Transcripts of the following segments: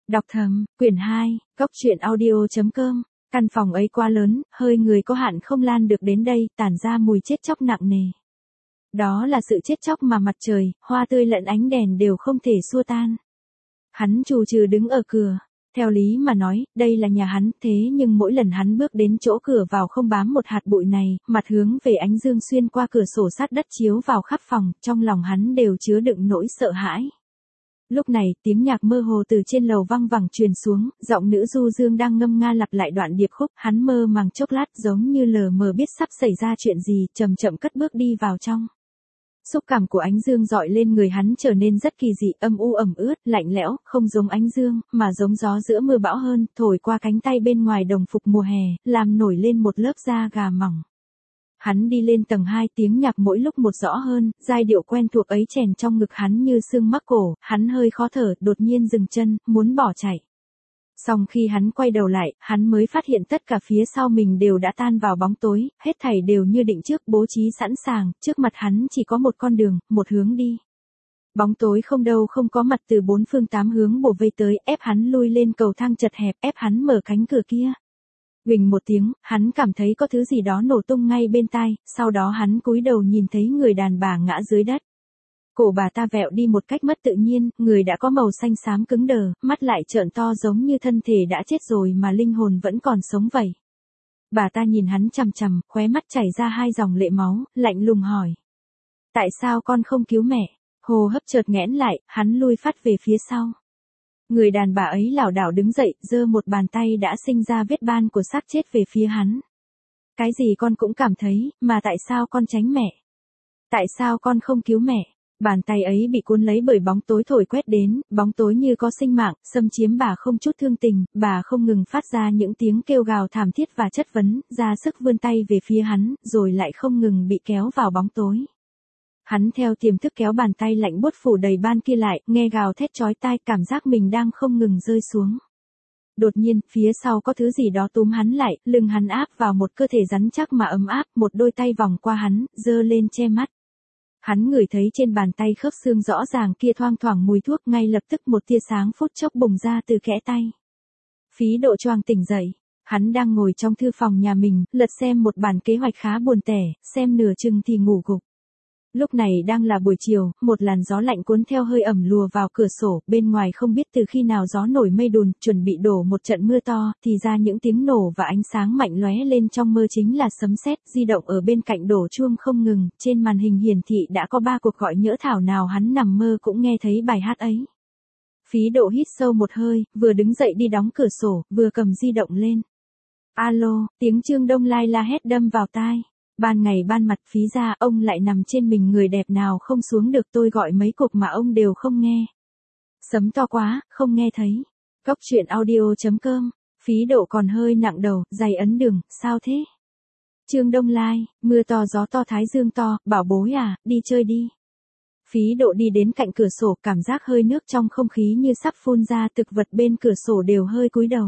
Đọc thầm, quyển 2, Cốc truyện audio.com. Căn phòng ấy quá lớn, hơi người có hạn không lan được đến đây, tản ra mùi chết chóc nặng nề. Đó là sự chết chóc mà mặt trời, hoa tươi lẫn ánh đèn đều không thể xua tan. Hắn trù trừ đứng ở cửa. Theo lý mà nói, đây là nhà hắn, thế nhưng mỗi lần hắn bước đến chỗ cửa vào không bám một hạt bụi này, mặt hướng về ánh dương xuyên qua cửa sổ sát đất chiếu vào khắp phòng, trong lòng hắn đều chứa đựng nỗi sợ hãi. Lúc này, tiếng nhạc mơ hồ từ trên lầu văng vẳng truyền xuống, giọng nữ du dương đang ngâm nga lặp lại đoạn điệp khúc, hắn mơ màng chốc lát giống như lờ mờ biết sắp xảy ra chuyện gì, chậm chậm cất bước đi vào trong. Xúc cảm của ánh dương dọi lên người hắn trở nên rất kỳ dị, âm u ẩm ướt, lạnh lẽo, không giống ánh dương, mà giống gió giữa mưa bão hơn, thổi qua cánh tay bên ngoài đồng phục mùa hè, làm nổi lên một lớp da gà mỏng. Hắn đi lên tầng 2, tiếng nhạc mỗi lúc một rõ hơn, giai điệu quen thuộc ấy chèn trong ngực hắn như xương mắc cổ, hắn hơi khó thở, đột nhiên dừng chân, muốn bỏ chạy. Song khi hắn quay đầu lại, hắn mới phát hiện tất cả phía sau mình đều đã tan vào bóng tối, hết thảy đều như định trước, bố trí sẵn sàng, trước mặt hắn chỉ có một con đường, một hướng đi. Bóng tối không đâu không có mặt từ bốn phương tám hướng bổ vây tới, ép hắn lui lên cầu thang chật hẹp, ép hắn mở cánh cửa kia. Huỳnh một tiếng, hắn cảm thấy có thứ gì đó nổ tung ngay bên tai, sau đó hắn cúi đầu nhìn thấy người đàn bà ngã dưới đất. Cổ bà ta vẹo đi một cách mất tự nhiên, người đã có màu xanh xám cứng đờ, mắt lại trợn to giống như thân thể đã chết rồi mà linh hồn vẫn còn sống vậy. Bà ta nhìn hắn chằm chằm, khóe mắt chảy ra 2 dòng lệ máu, lạnh lùng hỏi. Tại sao con không cứu mẹ? Hô hấp chợt nghẽn lại, hắn lui phát về phía sau. Người đàn bà ấy lảo đảo đứng dậy, giơ một bàn tay đã sinh ra vết ban của xác chết về phía hắn. Cái gì con cũng cảm thấy, mà tại sao con tránh mẹ? Tại sao con không cứu mẹ? Bàn tay ấy bị cuốn lấy bởi bóng tối thổi quét đến, bóng tối như có sinh mạng, xâm chiếm bà không chút thương tình, bà không ngừng phát ra những tiếng kêu gào thảm thiết và chất vấn, ra sức vươn tay về phía hắn, rồi lại không ngừng bị kéo vào bóng tối. Hắn theo tiềm thức kéo bàn tay lạnh buốt phủ đầy ban kia lại, nghe gào thét chói tai, cảm giác mình đang không ngừng rơi xuống. Đột nhiên, phía sau có thứ gì đó túm hắn lại, lưng hắn áp vào một cơ thể rắn chắc mà ấm áp, một đôi tay vòng qua hắn, giơ lên che mắt. Hắn ngửi thấy trên bàn tay khớp xương rõ ràng kia thoang thoảng mùi thuốc, ngay lập tức một tia sáng phút chốc bùng ra từ kẽ tay. Phí Độ choàng tỉnh dậy, hắn đang ngồi trong thư phòng nhà mình, lật xem một bản kế hoạch khá buồn tẻ, xem nửa chừng thì ngủ gục. Lúc này đang là buổi chiều, một làn gió lạnh cuốn theo hơi ẩm lùa vào cửa sổ, bên ngoài không biết từ khi nào gió nổi mây đùn, chuẩn bị đổ một trận mưa to, thì ra những tiếng nổ và ánh sáng mạnh lóe lên trong mơ chính là sấm sét, di động ở bên cạnh đổ chuông không ngừng, trên màn hình hiển thị đã có 3 cuộc gọi nhỡ thảo nào hắn nằm mơ cũng nghe thấy bài hát ấy. Phí Độ hít sâu một hơi, vừa đứng dậy đi đóng cửa sổ, vừa cầm di động lên. Alo, tiếng Trương Đông Lai la hét đâm vào tai. Ban ngày ban mặt Phí ra, ông lại nằm trên mình người đẹp nào không xuống được, tôi gọi mấy cuộc mà ông đều không nghe. Sấm to quá, không nghe thấy. Cốc truyện audio.com. Phí Độ còn hơi nặng đầu, giày ấn đường, sao thế? Trương Đông Lai, mưa to gió to thái dương to, bảo bối à, đi chơi đi. Phí Độ đi đến cạnh cửa sổ, cảm giác hơi nước trong không khí như sắp phun ra, thực vật bên cửa sổ đều hơi cúi đầu.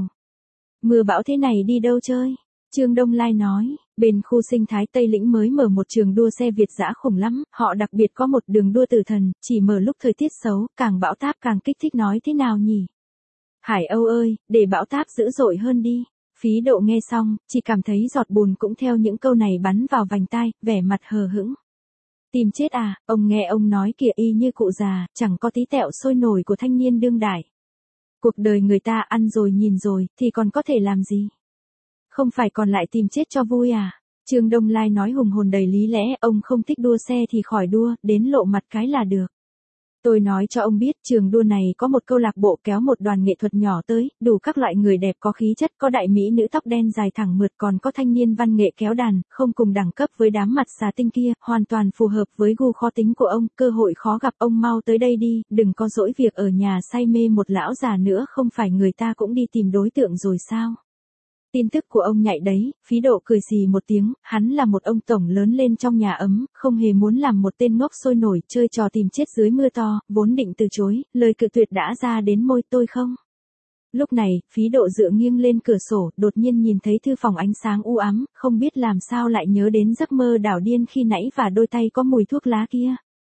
Mưa bão thế này đi đâu chơi? Trương Đông Lai nói, bên khu sinh thái Tây Lĩnh mới mở một trường đua xe Việt dã khủng lắm, họ đặc biệt có một đường đua tử thần, chỉ mở lúc thời tiết xấu, càng bão táp càng kích thích, nói thế nào nhỉ? Hải Âu ơi, để bão táp dữ dội hơn đi. Phí Độ nghe xong, chỉ cảm thấy giọt bùn cũng theo những câu này bắn vào vành tai, vẻ mặt hờ hững. Tìm chết à, ông nghe ông nói kìa, y như cụ già, chẳng có tí tẹo sôi nổi của thanh niên đương đại. Cuộc đời người ta ăn rồi nhìn rồi, thì còn có thể làm gì? Không phải còn lại tìm chết cho vui à? Trương Đông Lai nói hùng hồn đầy lý lẽ, ông không thích đua xe thì khỏi đua, đến lộ mặt cái là được. Tôi nói cho ông biết, trường đua này có một câu lạc bộ kéo một đoàn nghệ thuật nhỏ tới, đủ các loại người đẹp có khí chất, có đại mỹ nữ tóc đen dài thẳng mượt, còn có thanh niên văn nghệ kéo đàn, không cùng đẳng cấp với đám mặt xà tinh kia, hoàn toàn phù hợp với gu khó tính của ông, cơ hội khó gặp, ông mau tới đây đi, đừng có dỗi việc ở nhà say mê một lão già nữa, không phải người ta cũng đi tìm đối tượng rồi sao? Tin tức của ông nhạy đấy. Phí Độ cười xì một tiếng, hắn là một ông tổng lớn lên trong nhà ấm, không hề muốn làm một tên ngốc sôi nổi chơi trò tìm chết dưới mưa to, vốn định từ chối, lời cự tuyệt đã ra đến môi, tôi không. Lúc này, Phí Độ dựa nghiêng lên cửa sổ, đột nhiên nhìn thấy thư phòng ánh sáng u ám, không biết làm sao lại nhớ đến giấc mơ đảo điên khi nãy và đôi tay có mùi thuốc lá kia.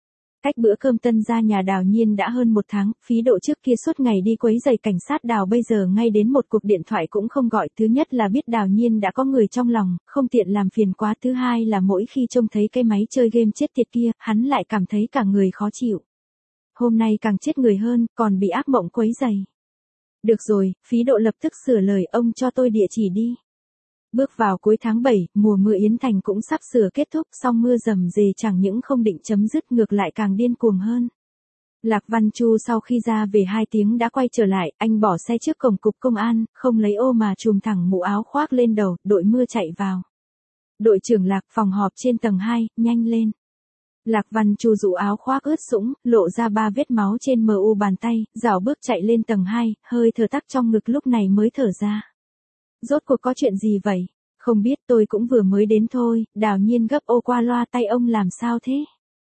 Cách bữa cơm tân gia nhà Đào Nhiên đã hơn 1 tháng, Phí Độ trước kia suốt ngày đi quấy rầy cảnh sát Đào bây giờ ngay đến một cuộc điện thoại cũng không gọi. Thứ nhất là biết Đào Nhiên đã có người trong lòng, không tiện làm phiền quá. Thứ hai là mỗi khi trông thấy cái máy chơi game chết tiệt kia, hắn lại cảm thấy cả người khó chịu. Hôm nay càng chết người hơn, còn bị ác mộng quấy rầy. Được rồi, Phí Độ lập tức sửa lời, ông cho tôi địa chỉ đi. Bước vào cuối tháng 7, mùa mưa Yến Thành cũng sắp sửa kết thúc, song mưa rầm rề chẳng những không định chấm dứt ngược lại càng điên cuồng hơn. Lạc Văn Chu sau khi ra về 2 tiếng đã quay trở lại, anh bỏ xe trước cổng cục công an, không lấy ô mà chùm thẳng mũ áo khoác lên đầu, đội mưa chạy vào. Đội trưởng Lạc, phòng họp trên tầng 2, nhanh lên. Lạc Văn Chu rũ áo khoác ướt sũng, lộ ra 3 vết máu trên mu bàn tay, rảo bước chạy lên tầng 2, hơi thở tắc trong ngực lúc này mới thở ra. Rốt cuộc có chuyện gì vậy? Không biết, tôi cũng vừa mới đến thôi. Đào Nhiên gấp ô qua loa, tay ông làm sao thế?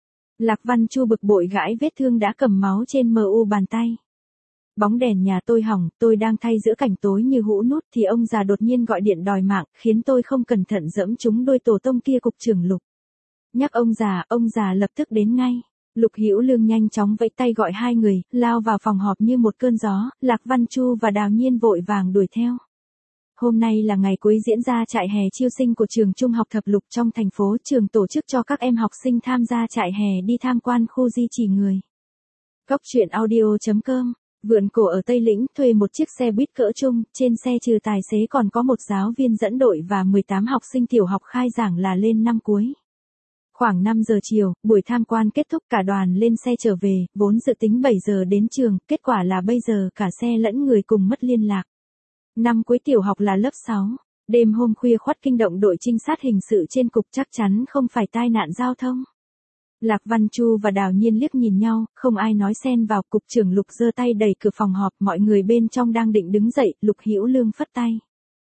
Lạc Văn Chu bực bội gãi vết thương đã cầm máu trên mu bàn tay. Bóng đèn nhà tôi hỏng, tôi đang thay giữa cảnh tối như hũ nút thì ông già đột nhiên gọi điện đòi mạng, khiến tôi không cẩn thận dẫm trúng đôi tổ tông kia. Cục trưởng Lục nhắc ông già lập tức đến ngay. Lục Hữu Lương nhanh chóng vẫy tay gọi 2 người, lao vào phòng họp như một cơn gió. Lạc Văn Chu và Đào Nhiên vội vàng đuổi theo. Hôm nay là ngày cuối diễn ra trại hè chiêu sinh của trường trung học Thập Lục trong thành phố. Trường tổ chức cho các em học sinh tham gia trại hè đi tham quan khu di chỉ người. Cóc truyện audio.com. Vượn cổ ở Tây Lĩnh, thuê một chiếc xe buýt cỡ trung, trên xe trừ tài xế còn có một giáo viên dẫn đội và 18 học sinh tiểu học khai giảng là lên năm cuối. Khoảng 5 giờ chiều, buổi tham quan kết thúc, cả đoàn lên xe trở về, vốn dự tính 7 giờ đến trường, kết quả là bây giờ cả xe lẫn người cùng mất liên lạc. Năm cuối tiểu học là lớp 6. Đêm hôm khuya khoắt kinh động đội trinh sát hình sự trên cục, chắc chắn không phải tai nạn giao thông. Lạc Văn Chu và Đào Nhiên liếc nhìn nhau, không ai nói xen vào. Cục trưởng Lục giơ tay đẩy cửa phòng họp, mọi người bên trong đang định đứng dậy, Lục Hữu Lương phất tay.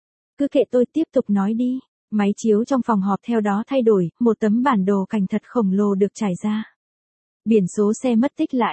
Cứ kệ tôi tiếp tục nói đi. Máy chiếu trong phòng họp theo đó thay đổi, một tấm bản đồ cảnh thật khổng lồ được trải ra. Biển số xe mất tích là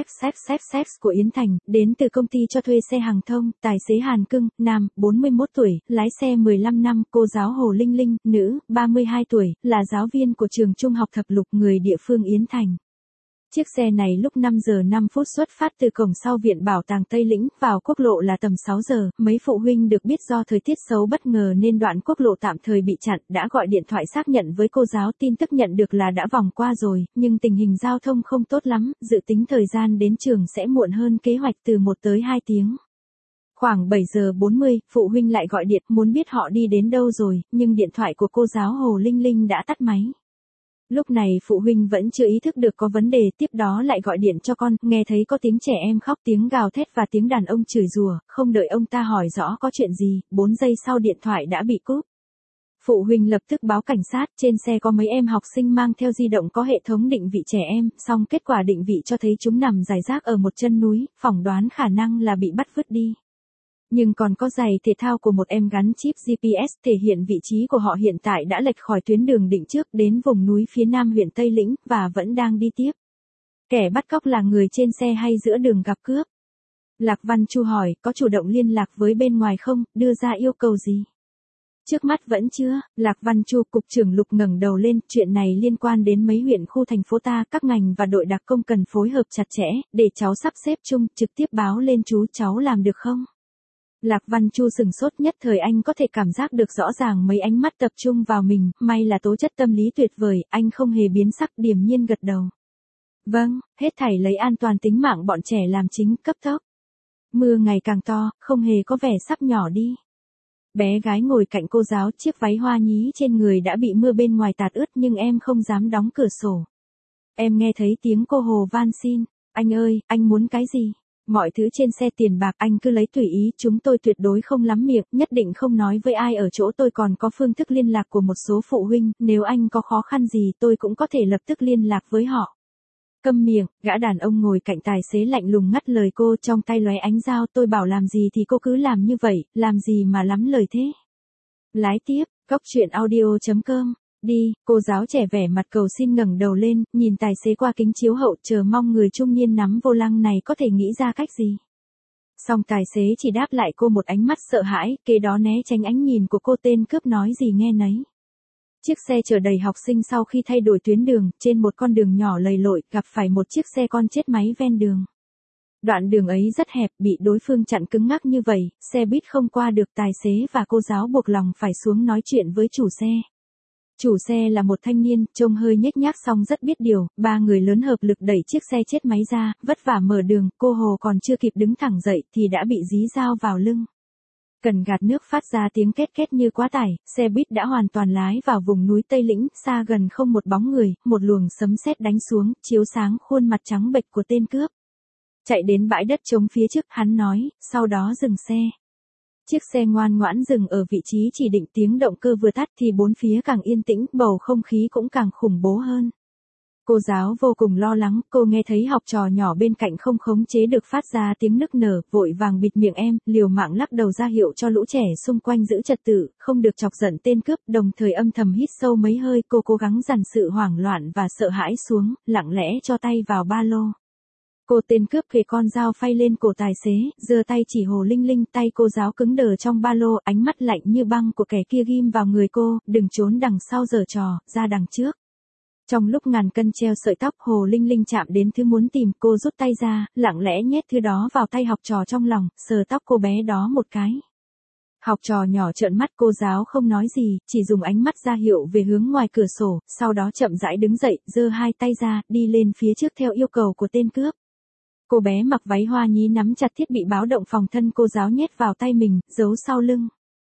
NLXXXX của Yến Thành, đến từ công ty cho thuê xe hàng thông, tài xế Hàn Cưng, nam, 41 tuổi, lái xe 15 năm, cô giáo Hồ Linh Linh, nữ, 32 tuổi, là giáo viên của trường trung học Thập Lục, người địa phương Yến Thành. Chiếc xe này lúc 5 giờ 5 phút xuất phát từ cổng sau Viện Bảo tàng Tây Lĩnh, vào quốc lộ là tầm 6 giờ, mấy phụ huynh được biết do thời tiết xấu bất ngờ nên đoạn quốc lộ tạm thời bị chặn, đã gọi điện thoại xác nhận với cô giáo, tin tức nhận được là đã vòng qua rồi, nhưng tình hình giao thông không tốt lắm, dự tính thời gian đến trường sẽ muộn hơn kế hoạch từ 1 tới 2 tiếng. Khoảng 7 giờ 40, phụ huynh lại gọi điện muốn biết họ đi đến đâu rồi, nhưng điện thoại của cô giáo Hồ Linh Linh đã tắt máy. Lúc này phụ huynh vẫn chưa ý thức được có vấn đề, tiếp đó lại gọi điện cho con, nghe thấy có tiếng trẻ em khóc, tiếng gào thét và tiếng đàn ông chửi rủa, không đợi ông ta hỏi rõ có chuyện gì, 4 giây sau điện thoại đã bị cúp. Phụ huynh lập tức báo cảnh sát, trên xe có mấy em học sinh mang theo di động có hệ thống định vị trẻ em, song kết quả định vị cho thấy chúng nằm rải rác ở một chân núi, phỏng đoán khả năng là bị bắt vứt đi. Nhưng còn có giày thể thao của một em gắn chip GPS thể hiện vị trí của họ hiện tại đã lệch khỏi tuyến đường định trước đến vùng núi phía nam huyện Tây Lĩnh, và vẫn đang đi tiếp. Kẻ bắt cóc là người trên xe hay giữa đường gặp cướp? Lạc Văn Chu hỏi, có chủ động liên lạc với bên ngoài không, đưa ra yêu cầu gì? Trước mắt vẫn chưa. Lạc Văn Chu. Cục trưởng Lục ngẩng đầu lên, chuyện này liên quan đến mấy huyện khu thành phố ta, các ngành và đội đặc công cần phối hợp chặt chẽ, để cháu sắp xếp chung, trực tiếp báo lên chú, cháu làm được không? Lạc Văn Chu sừng sốt, nhất thời anh có thể cảm giác được rõ ràng mấy ánh mắt tập trung vào mình, may là tố chất tâm lý tuyệt vời, anh không hề biến sắc, điềm nhiên gật đầu. Vâng, hết thảy lấy an toàn tính mạng bọn trẻ làm chính, cấp tốc. Mưa ngày càng to, không hề có vẻ sắp nhỏ đi. Bé gái ngồi cạnh cô giáo, chiếc váy hoa nhí trên người đã bị mưa bên ngoài tạt ướt nhưng em không dám đóng cửa sổ. Em nghe thấy tiếng cô Hồ van xin, anh ơi, anh muốn cái gì? Mọi thứ trên xe tiền bạc anh cứ lấy tùy ý, chúng tôi tuyệt đối không lắm miệng, nhất định không nói với ai, ở chỗ tôi còn có phương thức liên lạc của một số phụ huynh, nếu anh có khó khăn gì tôi cũng có thể lập tức liên lạc với họ. Câm miệng, gã đàn ông ngồi cạnh tài xế lạnh lùng ngắt lời cô, trong tay lóe ánh dao, tôi bảo làm gì thì cô cứ làm như vậy, làm gì mà lắm lời thế. Lái tiếp, cóc truyện audio.com. Đi, cô giáo trẻ vẻ mặt cầu xin ngẩng đầu lên, nhìn tài xế qua kính chiếu hậu, chờ mong người trung niên nắm vô lăng này có thể nghĩ ra cách gì. Song tài xế chỉ đáp lại cô một ánh mắt sợ hãi, kế đó né tránh ánh nhìn của cô, tên cướp nói gì nghe nấy. Chiếc xe chở đầy học sinh sau khi thay đổi tuyến đường, trên một con đường nhỏ lầy lội, gặp phải một chiếc xe con chết máy ven đường. Đoạn đường ấy rất hẹp, bị đối phương chặn cứng ngắc như vậy, xe buýt không qua được, tài xế và cô giáo buộc lòng phải xuống nói chuyện với chủ xe. Chủ xe là một thanh niên, trông hơi nhếch nhác song rất biết điều, ba người lớn hợp lực đẩy chiếc xe chết máy ra, vất vả mở đường, cô Hồ còn chưa kịp đứng thẳng dậy thì đã bị dí dao vào lưng. Cần gạt nước phát ra tiếng két két như quá tải, xe buýt đã hoàn toàn lái vào vùng núi Tây Lĩnh, xa gần không một bóng người, một luồng sấm sét đánh xuống, chiếu sáng khuôn mặt trắng bệch của tên cướp. Chạy đến bãi đất trống phía trước, hắn nói, sau đó dừng xe. Chiếc xe ngoan ngoãn dừng ở vị trí chỉ định, tiếng động cơ vừa tắt thì bốn phía càng yên tĩnh, bầu không khí cũng càng khủng bố hơn. Cô giáo vô cùng lo lắng, cô nghe thấy học trò nhỏ bên cạnh không khống chế được phát ra tiếng nức nở, vội vàng bịt miệng em, liều mạng lắc đầu ra hiệu cho lũ trẻ xung quanh giữ trật tự, không được chọc giận tên cướp, đồng thời âm thầm hít sâu mấy hơi, cô cố gắng dằn sự hoảng loạn và sợ hãi xuống, lặng lẽ cho tay vào ba lô. Cô tên cướp kề con dao phay lên cổ tài xế, giơ tay chỉ Hồ Linh Linh, tay cô giáo cứng đờ trong ba lô, ánh mắt lạnh như băng của kẻ kia ghim vào người cô, đừng trốn đằng sau giở trò, ra đằng trước. Trong lúc ngàn cân treo sợi tóc, Hồ Linh Linh chạm đến thứ muốn tìm, cô rút tay ra, lặng lẽ nhét thứ đó vào tay học trò trong lòng, sờ tóc cô bé đó một cái. Học trò nhỏ trợn mắt, cô giáo không nói gì, chỉ dùng ánh mắt ra hiệu về hướng ngoài cửa sổ, sau đó chậm rãi đứng dậy, giơ hai tay ra, đi lên phía trước theo yêu cầu của tên cướp. Cô bé mặc váy hoa nhí nắm chặt thiết bị báo động phòng thân cô giáo nhét vào tay mình, giấu sau lưng.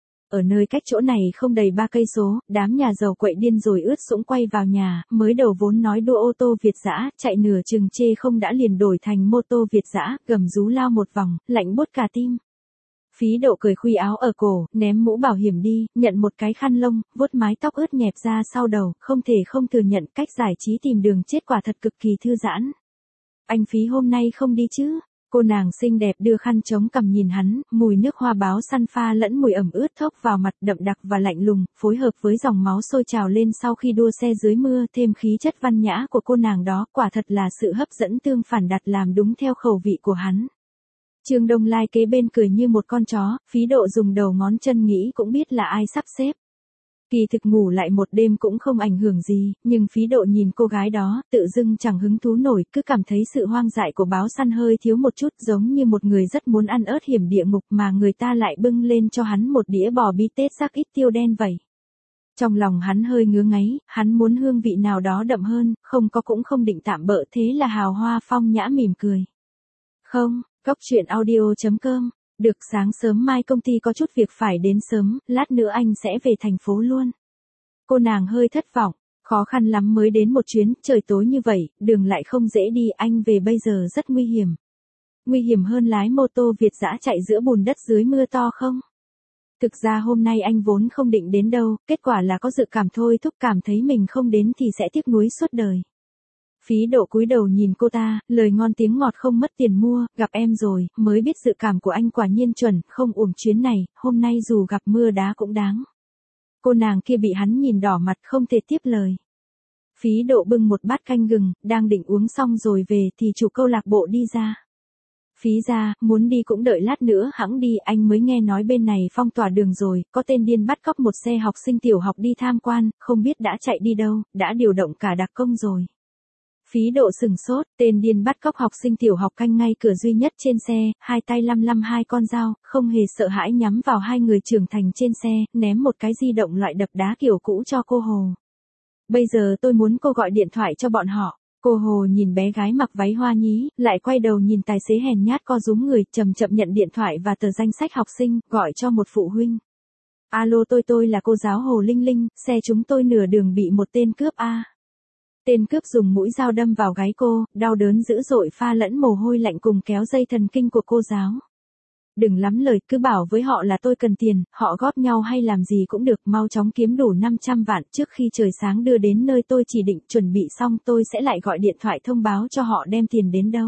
Ở nơi cách chỗ này không đầy 3 cây số, đám nhà giàu quậy điên rồi ướt sũng quay vào nhà, mới đầu vốn nói đua ô tô Việt dã, chạy nửa chừng chê không đã liền đổi thành mô tô Việt dã, gầm rú lao một vòng, lạnh buốt cả tim. Phí Độ cởi khuy áo ở cổ, ném mũ bảo hiểm đi, nhận một cái khăn lông, vuốt mái tóc ướt nhẹp ra sau đầu, không thể không thừa nhận cách giải trí tìm đường chết quả thật cực kỳ thư giãn. Anh Phí hôm nay không đi chứ? Cô nàng xinh đẹp đưa khăn chống cằm nhìn hắn, mùi nước hoa báo săn pha lẫn mùi ẩm ướt thốc vào mặt, đậm đặc và lạnh lùng, phối hợp với dòng máu sôi trào lên sau khi đua xe dưới mưa, thêm khí chất văn nhã của cô nàng đó, quả thật là sự hấp dẫn tương phản đặt làm đúng theo khẩu vị của hắn. Trương Đông Lai kế bên cười như một con chó, Phí Độ dùng đầu ngón chân nghĩ cũng biết là ai sắp xếp. Kỳ thực ngủ lại một đêm cũng không ảnh hưởng gì, nhưng Phí Độ nhìn cô gái đó, tự dưng chẳng hứng thú nổi, cứ cảm thấy sự hoang dại của báo săn hơi thiếu một chút, giống như một người rất muốn ăn ớt hiểm địa ngục mà người ta lại bưng lên cho hắn một đĩa bò bít tết rắc ít tiêu đen vậy. Trong lòng hắn hơi ngứa ngáy, hắn muốn hương vị nào đó đậm hơn, không có cũng không định tạm bợ, thế là Hào Hoa phong nhã mỉm cười. Không, coctruyện.audio.com. Được, sáng sớm mai công ty có chút việc phải đến sớm, lát nữa anh sẽ về thành phố luôn. Cô nàng hơi thất vọng, khó khăn lắm mới đến một chuyến, trời tối như vậy, đường lại không dễ đi, anh về bây giờ rất nguy hiểm. Nguy hiểm hơn lái mô tô Việt dã chạy giữa bùn đất dưới mưa to không? Thực ra hôm nay anh vốn không định đến đâu, kết quả là có dự cảm thôi thúc, cảm thấy mình không đến thì sẽ tiếc nuối suốt đời. Phí Độ cúi đầu nhìn cô ta, lời ngon tiếng ngọt không mất tiền mua, gặp em rồi, mới biết dự cảm của anh quả nhiên chuẩn, không uổng chuyến này, hôm nay dù gặp mưa đá cũng đáng. Cô nàng kia bị hắn nhìn đỏ mặt không thể tiếp lời. Phí Độ bưng một bát canh gừng, đang định uống xong rồi về thì chủ câu lạc bộ đi ra. Phí ra, muốn đi cũng đợi lát nữa hẵng đi, anh mới nghe nói bên này phong tỏa đường rồi, có tên điên bắt cóc một xe học sinh tiểu học đi tham quan, không biết đã chạy đi đâu, đã điều động cả đặc công rồi. Phí Độ sừng sốt, tên điên bắt cóc học sinh tiểu học canh ngay cửa duy nhất trên xe, hai tay lăm hai con dao, không hề sợ hãi nhắm vào hai người trưởng thành trên xe, ném một cái di động loại đập đá kiểu cũ cho cô Hồ. Bây giờ tôi muốn cô gọi điện thoại cho bọn họ. Cô Hồ nhìn bé gái mặc váy hoa nhí, lại quay đầu nhìn tài xế hèn nhát co rúm người, chậm chậm nhận điện thoại và tờ danh sách học sinh, gọi cho một phụ huynh. Alo, tôi là cô giáo Hồ Linh Linh, xe chúng tôi nửa đường bị một tên cướp a. Tên cướp dùng mũi dao đâm vào gáy cô, đau đớn dữ dội pha lẫn mồ hôi lạnh cùng kéo dây thần kinh của cô giáo. Đừng lắm lời, cứ bảo với họ là tôi cần tiền, họ góp nhau hay làm gì cũng được, mau chóng kiếm đủ 500 vạn trước khi trời sáng đưa đến nơi tôi chỉ định, chuẩn bị xong tôi sẽ lại gọi điện thoại thông báo cho họ đem tiền đến đâu.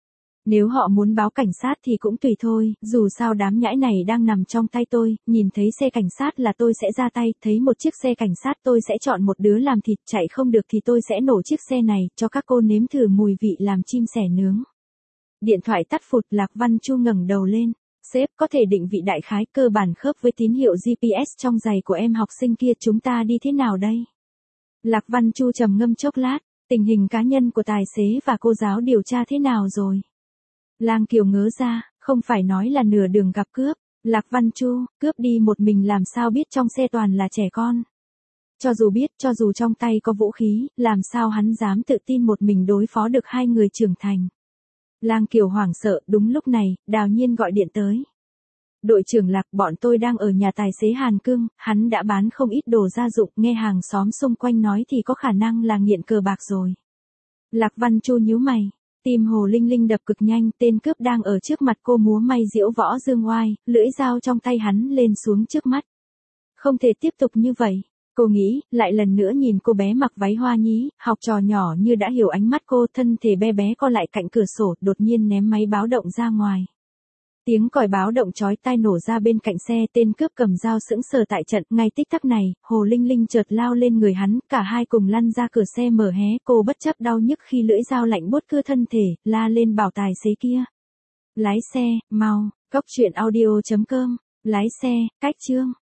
Nếu họ muốn báo cảnh sát thì cũng tùy thôi, dù sao đám nhãi này đang nằm trong tay tôi, nhìn thấy xe cảnh sát là tôi sẽ ra tay, thấy một chiếc xe cảnh sát tôi sẽ chọn một đứa làm thịt, chạy không được thì tôi sẽ nổ chiếc xe này, cho các cô nếm thử mùi vị làm chim sẻ nướng. Điện thoại tắt phụt, Lạc Văn Chu ngẩng đầu lên. Sếp có thể định vị đại khái cơ bản khớp với tín hiệu GPS trong giày của em học sinh kia, chúng ta đi thế nào đây? Lạc Văn Chu trầm ngâm chốc lát, tình hình cá nhân của tài xế và cô giáo điều tra thế nào rồi? Lang Kiều ngớ ra, không phải nói là nửa đường gặp cướp. Lạc Văn Chu, cướp đi một mình làm sao biết trong xe toàn là trẻ con? Cho dù biết, cho dù trong tay có vũ khí, làm sao hắn dám tự tin một mình đối phó được hai người trưởng thành? Lang Kiều hoảng sợ, đúng lúc này, Đào Nhiên gọi điện tới. Đội trưởng Lạc, bọn tôi đang ở nhà tài xế Hàn Cương, hắn đã bán không ít đồ gia dụng, nghe hàng xóm xung quanh nói thì có khả năng là nghiện cờ bạc rồi. Lạc Văn Chu nhíu mày, tim Hồ Linh Linh đập cực nhanh, tên cướp đang ở trước mặt cô múa may diễu võ dương oai, lưỡi dao trong tay hắn lên xuống trước mắt. Không thể tiếp tục như vậy. Cô nghĩ, lại lần nữa nhìn cô bé mặc váy hoa nhí, học trò nhỏ như đã hiểu ánh mắt cô, thân thể bé bé co lại cạnh cửa sổ, đột nhiên ném máy báo động ra ngoài. Tiếng còi báo động chói tai nổ ra bên cạnh xe, tên cướp cầm dao sững sờ tại trận, ngay tích tắc này, Hồ Linh Linh chợt lao lên người hắn, cả hai cùng lăn ra cửa xe mở hé, cô bất chấp đau nhức khi lưỡi dao lạnh buốt cưa thân thể, la lên bảo tài xế kia. Lái xe, mau, cốc truyện audio.com, lái xe, cách chương.